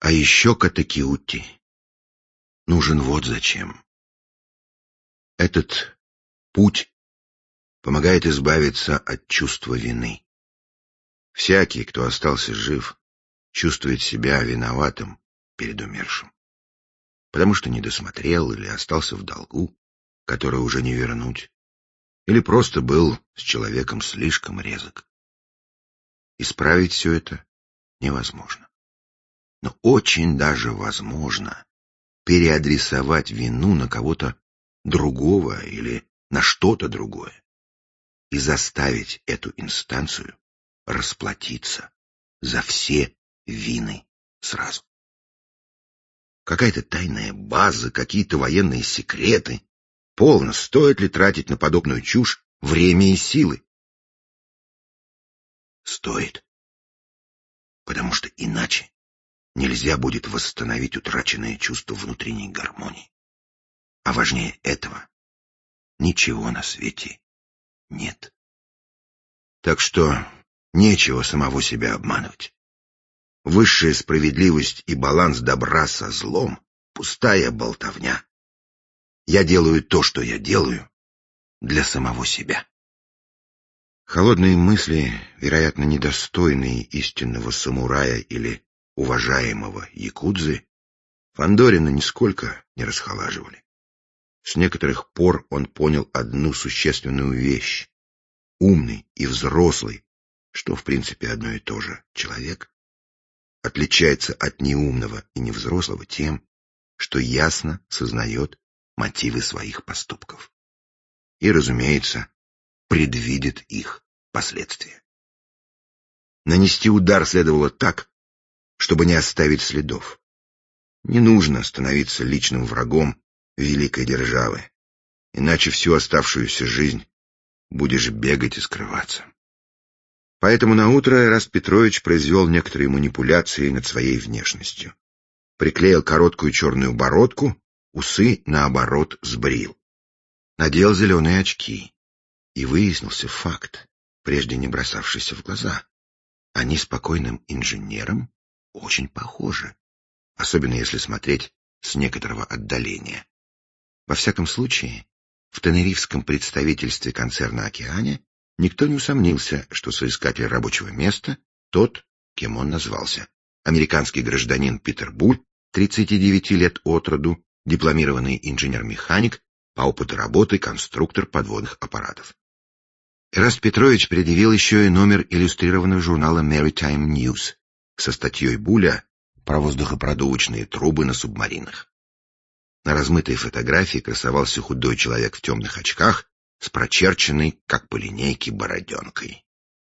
А еще Катакиутти нужен вот зачем. Этот путь помогает избавиться от чувства вины. Всякий, кто остался жив, чувствует себя виноватым перед умершим, потому что не досмотрел или остался в долгу, который уже не вернуть, или просто был с человеком слишком резок. Исправить все это невозможно. Но очень даже возможно переадресовать вину на кого-то другого или на что-то другое и заставить эту инстанцию расплатиться за все вины сразу. Какая-то тайная база, какие-то военные секреты. Полно, стоит ли тратить на подобную чушь время и силы? Стоит. Потому что иначе нельзя будет восстановить утраченное чувство внутренней гармонии. А важнее этого ничего на свете нет. Так что нечего самого себя обманывать. Высшая справедливость и баланс добра со злом — пустая болтовня. Я делаю то, что я делаю, для самого себя. Холодные мысли, вероятно, недостойные истинного самурая или уважаемого якудзы, Фандорина нисколько не расхолаживали. С некоторых пор он понял одну существенную вещь. Умный и взрослый, что в принципе одно и то же, человек, отличается от неумного и невзрослого тем, что ясно сознает мотивы своих поступков. И, разумеется, предвидит их последствия. Нанести удар следовало так, чтобы не оставить следов. Не нужно становиться личным врагом великой державы, иначе всю оставшуюся жизнь будешь бегать и скрываться. Поэтому наутро Эраст Петрович произвел некоторые манипуляции над своей внешностью. Приклеил короткую черную бородку, усы, наоборот, сбрил. Надел зеленые очки. И выяснился факт, прежде не бросавшийся в глаза. Они спокойным инженерам очень похожи, особенно если смотреть с некоторого отдаления. Во всяком случае, в тенерифском представительстве концерна «Океане» никто не усомнился, что соискатель рабочего места — тот, кем он назвался. Американский гражданин Питер Буль, 39 лет от роду, дипломированный инженер-механик, по опыту работы конструктор подводных аппаратов. Эраст Петрович предъявил еще и номер иллюстрированного журнала Maritime News со статьей Буля про воздухопродувочные трубы на субмаринах. На размытой фотографии красовался худой человек в темных очках с прочерченной, как по линейке, бороденкой.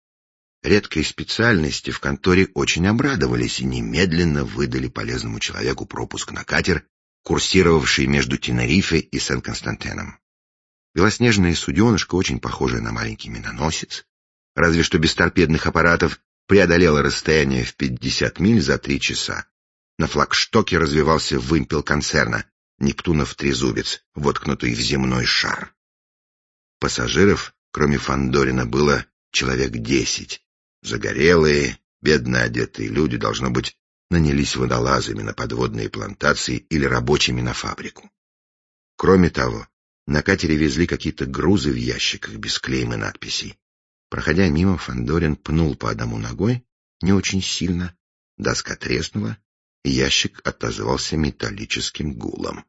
Редкой специальности в конторе очень обрадовались и немедленно выдали полезному человеку пропуск на катер, курсировавший между Тенерифе и Сен-Константином. Белоснежная суденышко, очень похожая на маленький миноносец, разве что без торпедных аппаратов, преодолела расстояние в 50 миль за 3 часа. На флагштоке развивался вымпел концерна, Нептунов трезубец, воткнутый в земной шар. Пассажиров, кроме Фандорина, было человек 10. Загорелые, бедно одетые люди, должно быть, нанялись водолазами на подводные плантации или рабочими на фабрику. Кроме того, на катере везли какие-то грузы в ящиках без клейм и надписей. Проходя мимо, Фандорин пнул по одному ногой, не очень сильно, доска треснула, и ящик отозвался металлическим гулом.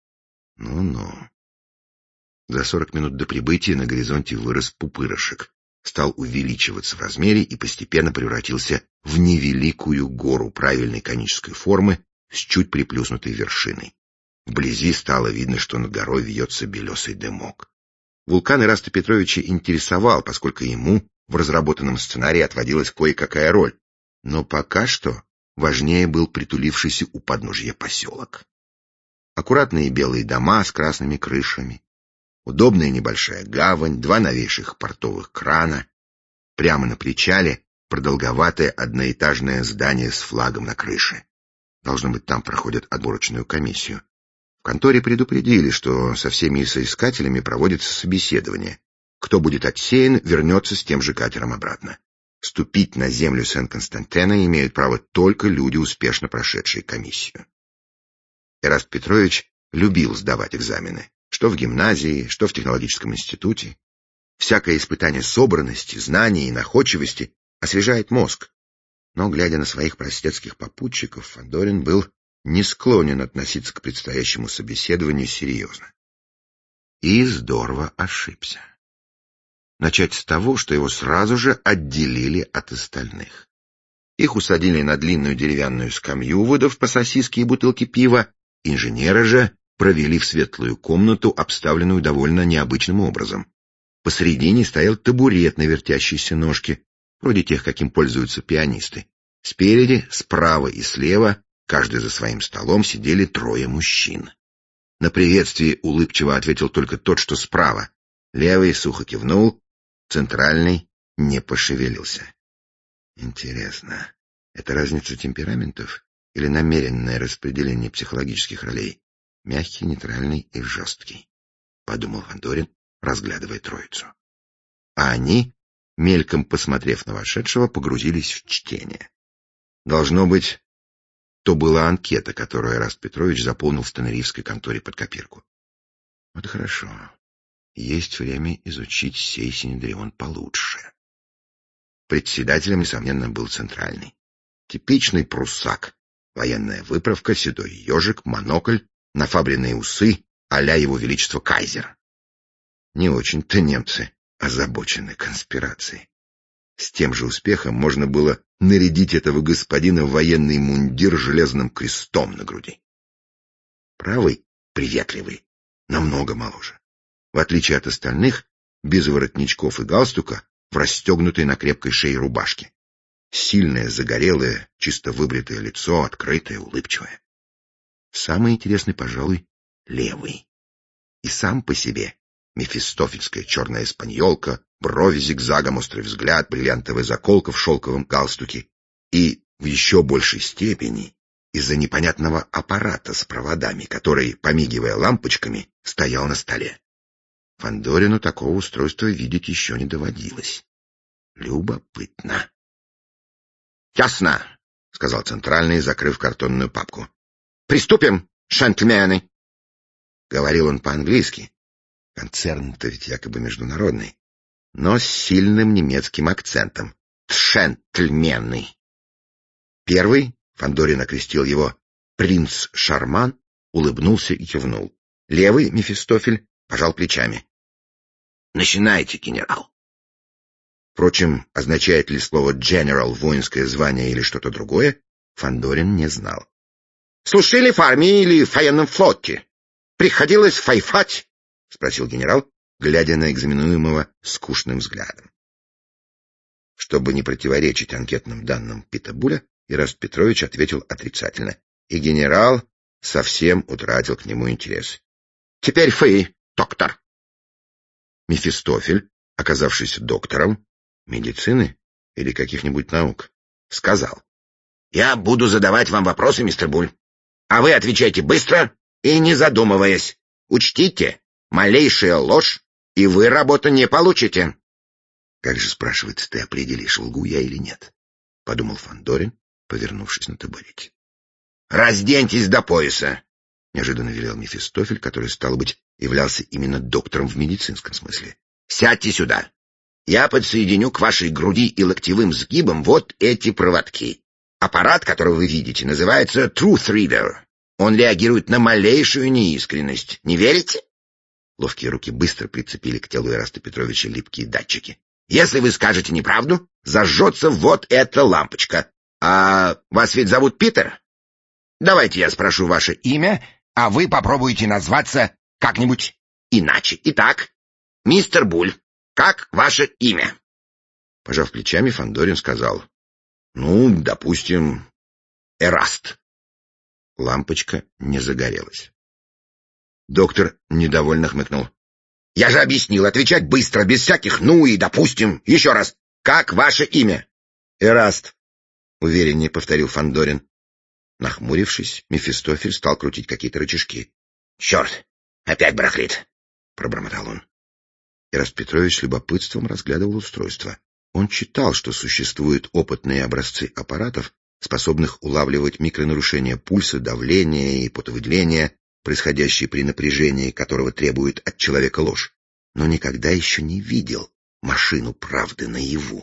Ну-ну. За 40 минут до прибытия на горизонте вырос пупырышек, стал увеличиваться в размере и постепенно превратился в невеликую гору правильной конической формы с чуть приплюснутой вершиной. Вблизи стало видно, что над горой вьется белесый дымок. Вулкан Эраста Петровича интересовал, поскольку ему в разработанном сценарии отводилась кое-какая роль. Но пока что важнее был притулившийся у подножья поселок. Аккуратные белые дома с красными крышами, удобная небольшая гавань, 2 новейших портовых крана. Прямо на причале продолговатое одноэтажное здание с флагом на крыше. Должно быть, там проходят отборочную комиссию. В конторе предупредили, что со всеми соискателями проводится собеседование. Кто будет отсеян, вернется с тем же катером обратно. Ступить на землю Сен-Константена имеют право только люди, успешно прошедшие комиссию. Эраст Петрович любил сдавать экзамены, что в гимназии, что в технологическом институте. Всякое испытание собранности, знаний и находчивости освежает мозг. Но, глядя на своих простецких попутчиков, Фандорин был не склонен относиться к предстоящему собеседованию серьезно. И здорово ошибся. Начать с того, что его сразу же отделили от остальных. Их усадили на длинную деревянную скамью, выдав по сосиске и бутылке пива. Инженера же провели в светлую комнату, обставленную довольно необычным образом. Посредине стоял табурет на вертящейся ножке, вроде тех, каким пользуются пианисты. Спереди, справа и слева, каждый за своим столом, сидели трое мужчин. На приветствие улыбчиво ответил только тот, что справа. Левый сухо кивнул, центральный не пошевелился. Интересно, это разница темпераментов или намеренное распределение психологических ролей? Мягкий, нейтральный и жесткий, подумал Фандорин, разглядывая троицу. А они, мельком посмотрев на вошедшего, погрузились в чтение. Должно быть, то была анкета, которую Эраст Петрович заполнил в тенерифской конторе под копирку. Вот хорошо. Есть время изучить сей синедрион получше. Председателем, несомненно, был центральный. Типичный пруссак. Военная выправка, седой ежик, монокль, нафабренные усы а-ля его величество кайзер. Не очень-то немцы озабочены конспирацией. С тем же успехом можно было нарядить этого господина в военный мундир с железным крестом на груди. Правый, приветливый, намного моложе. В отличие от остальных, без воротничков и галстука, в расстегнутой на крепкой шее рубашке. Сильное, загорелое, чисто выбритое лицо, открытое, улыбчивое. Самый интересный, пожалуй, левый. И сам по себе мефистофельская черная эспаньолка, брови зигзагом, острый взгляд, бриллиантовая заколка в шелковом галстуке и, в еще большей степени, из-за непонятного аппарата с проводами, который, помигивая лампочками, стоял на столе. Фандорину такого устройства видеть еще не доводилось. Любопытно. — Ясно, — сказал центральный, закрыв картонную папку. — Приступим, джентльмены. Говорил он по-английски. Концерн-то ведь якобы международный, но с сильным немецким акцентом. Джентльмены. Первый, Фандорин окрестил его принц Шарман, улыбнулся и кивнул. Левый, Мефистофель, пожал плечами. — Начинайте, генерал. Впрочем, означает ли слово «general» воинское звание или что-то другое, Фандорин не знал. — Служили в армии или в военном флоте? Приходилось файфать? — спросил генерал, глядя на экзаменуемого скучным взглядом. Чтобы не противоречить анкетным данным Питабуля, Эраст Петрович ответил отрицательно, и генерал совсем утратил к нему интерес. — Теперь вы, доктор. Мефистофель, оказавшийся доктором медицины или каких-нибудь наук, сказал: — Я буду задавать вам вопросы, мистер Буль, а вы отвечайте быстро и не задумываясь. Учтите, малейшая ложь, и вы работу не получите. — Как же, спрашивается, ты определишь, лгу я или нет? — подумал Фандорин, повернувшись на табурете. — Разденьтесь до пояса, — неожиданно велел Мефистофель, который, стало быть, являлся именно доктором в медицинском смысле. — Сядьте сюда. Я подсоединю к вашей груди и локтевым сгибам вот эти проводки. Аппарат, который вы видите, называется Truth Reader. Он реагирует на малейшую неискренность. Не верите? Ловкие руки быстро прицепили к телу Эраста Петровича липкие датчики. Если вы скажете неправду, зажжется вот эта лампочка. А вас ведь зовут Питер? Давайте я спрошу ваше имя, а вы попробуйте назваться как-нибудь иначе. Итак, мистер Буль, как ваше имя? Пожав плечами, Фандорин сказал: — Ну, допустим, Эраст. Лампочка не загорелась. Доктор недовольно хмыкнул. — Я же объяснил, отвечать быстро, без всяких «ну» и «допустим». Еще раз, как ваше имя? — Эраст, — увереннее повторил Фандорин. Нахмурившись, Мефистофель стал крутить какие-то рычажки. — Черт, опять барахлит, — пробормотал он. Эраст Петрович с любопытством разглядывал устройство. Он читал, что существуют опытные образцы аппаратов, способных улавливать микронарушения пульса, давления и потовыделения, происходящие при напряжении, которого требует от человека ложь, но никогда еще не видел машину правды наяву.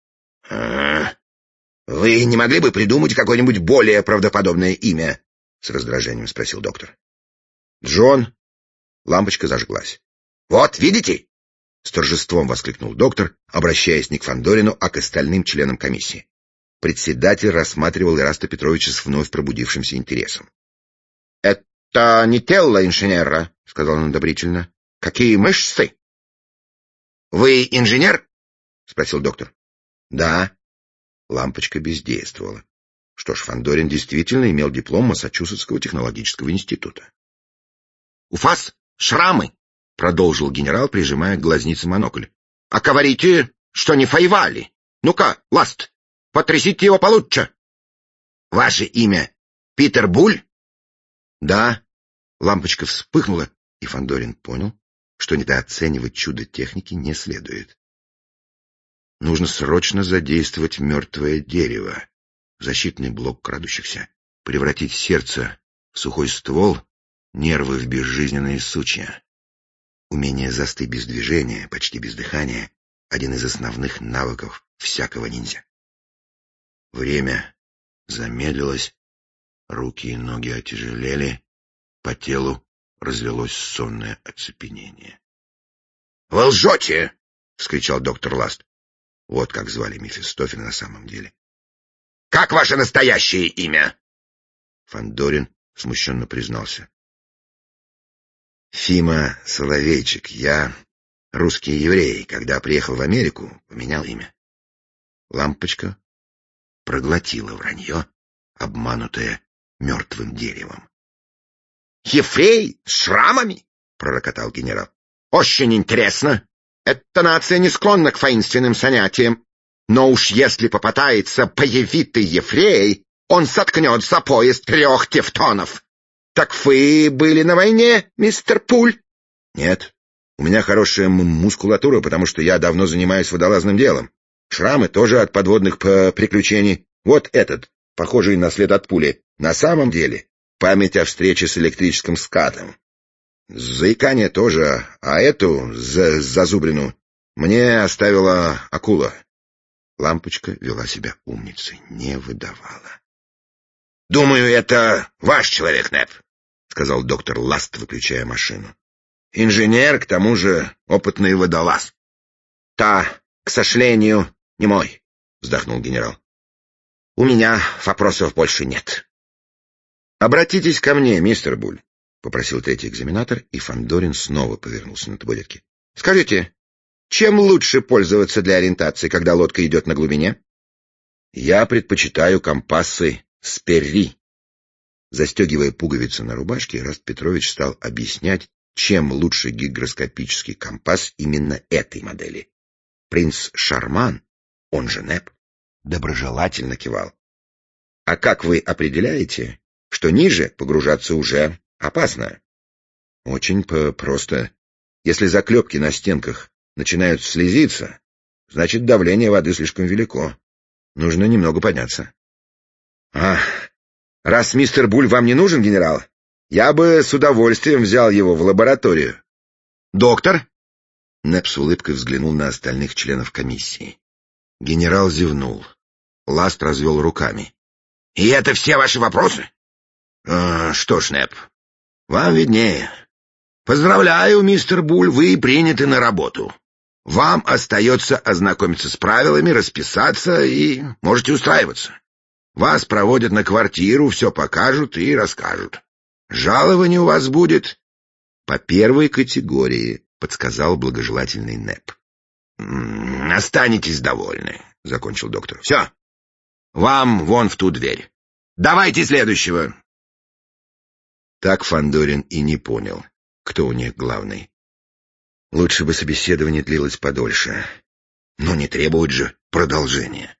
Вы не могли бы придумать какое-нибудь более правдоподобное имя? — с раздражением спросил доктор. Джон. Лампочка зажглась. Вот, видите? — с торжеством воскликнул доктор, обращаясь не к Фандорину, а к остальным членам комиссии. Председатель рассматривал Ираста Петровича с вновь пробудившимся интересом. — Это не тело инженера, — сказал он одобрительно. — Какие мышцы! — Вы инженер? — спросил доктор. — Да. Лампочка бездействовала. Что ж, Фандорин действительно имел диплом Массачусетского технологического института. — У вас шрамы, — продолжил генерал, прижимая к глазнице монокль. — А говорите, что не воевали. Ну-ка, Ласт, потрясите его получше. — Ваше имя Питер Буль? — Да. Лампочка вспыхнула, и Фандорин понял, что недооценивать чудо техники не следует. Нужно срочно задействовать мертвое дерево, защитный блок крадущихся, превратить сердце в сухой ствол, нервы в безжизненные сучья. Умение застыть без движения, почти без дыхания — один из основных навыков всякого ниндзя. Время замедлилось, руки и ноги отяжелели, по телу разлилось сонное оцепенение. — Вы лжете! — вскричал доктор Ласт. Вот как звали Мефистофеля на самом деле. — Как ваше настоящее имя? Фандорин смущенно признался. — Фима Соловейчик. Я русский еврей. Когда приехал в Америку, поменял имя. Лампочка проглотила вранье, обманутое мертвым деревом. — Еврей с шрамами? — пророкотал генерал. — Очень интересно. Эта нация не склонна к воинственным занятиям. Но уж если попытается появиться еврей, он соткнет за пояс 3 тевтонов. Так вы были на войне, мистер Пуль? Нет. У меня хорошая мускулатура, потому что я давно занимаюсь водолазным делом. Шрамы тоже от подводных приключений. Вот этот, похожий на след от пули. На самом деле, память о встрече с электрическим скатом. Заикание тоже, а эту зазубрину мне оставила акула. Лампочка вела себя умницей, не выдавала. — Думаю, это ваш человек, Нэп, — сказал доктор Ласт, выключая машину. — Инженер, к тому же опытный водолаз. — Та, к сожалению, не мой, — вздохнул генерал. — У меня вопросов больше нет. — Обратитесь ко мне, мистер Буль, — попросил третий экзаменатор, и Фандорин снова повернулся на табуретке. — Скажите, чем лучше пользоваться для ориентации, когда лодка идет на глубине? — Я предпочитаю компасы Сперри. Застегивая пуговицы на рубашке, Ираст Петрович стал объяснять, чем лучше гигроскопический компас именно этой модели. Принц Шарман, он же Нэп, доброжелательно кивал. — А как вы определяете, что ниже погружаться уже опасно? — Очень просто. Если заклепки на стенках начинают слезиться, значит, давление воды слишком велико. Нужно немного подняться. — Раз мистер Буль вам не нужен, генерал, я бы с удовольствием взял его в лабораторию. — Доктор? Нэп с улыбкой взглянул на остальных членов комиссии. Генерал зевнул. Ласт развел руками. — И это все ваши вопросы? Что ж, Нэп, вам виднее. Поздравляю, мистер Буль, вы приняты на работу. Вам остается ознакомиться с правилами, расписаться и можете устраиваться. Вас проводят на квартиру, все покажут и расскажут. Жалование у вас будет по 1 категории, подсказал благожелательный Нэп. Останетесь довольны, закончил доктор. Все, вам вон в ту дверь. Давайте следующего. Так Фандорин и не понял, кто у них главный. Лучше бы собеседование длилось подольше, но не требует же продолжения.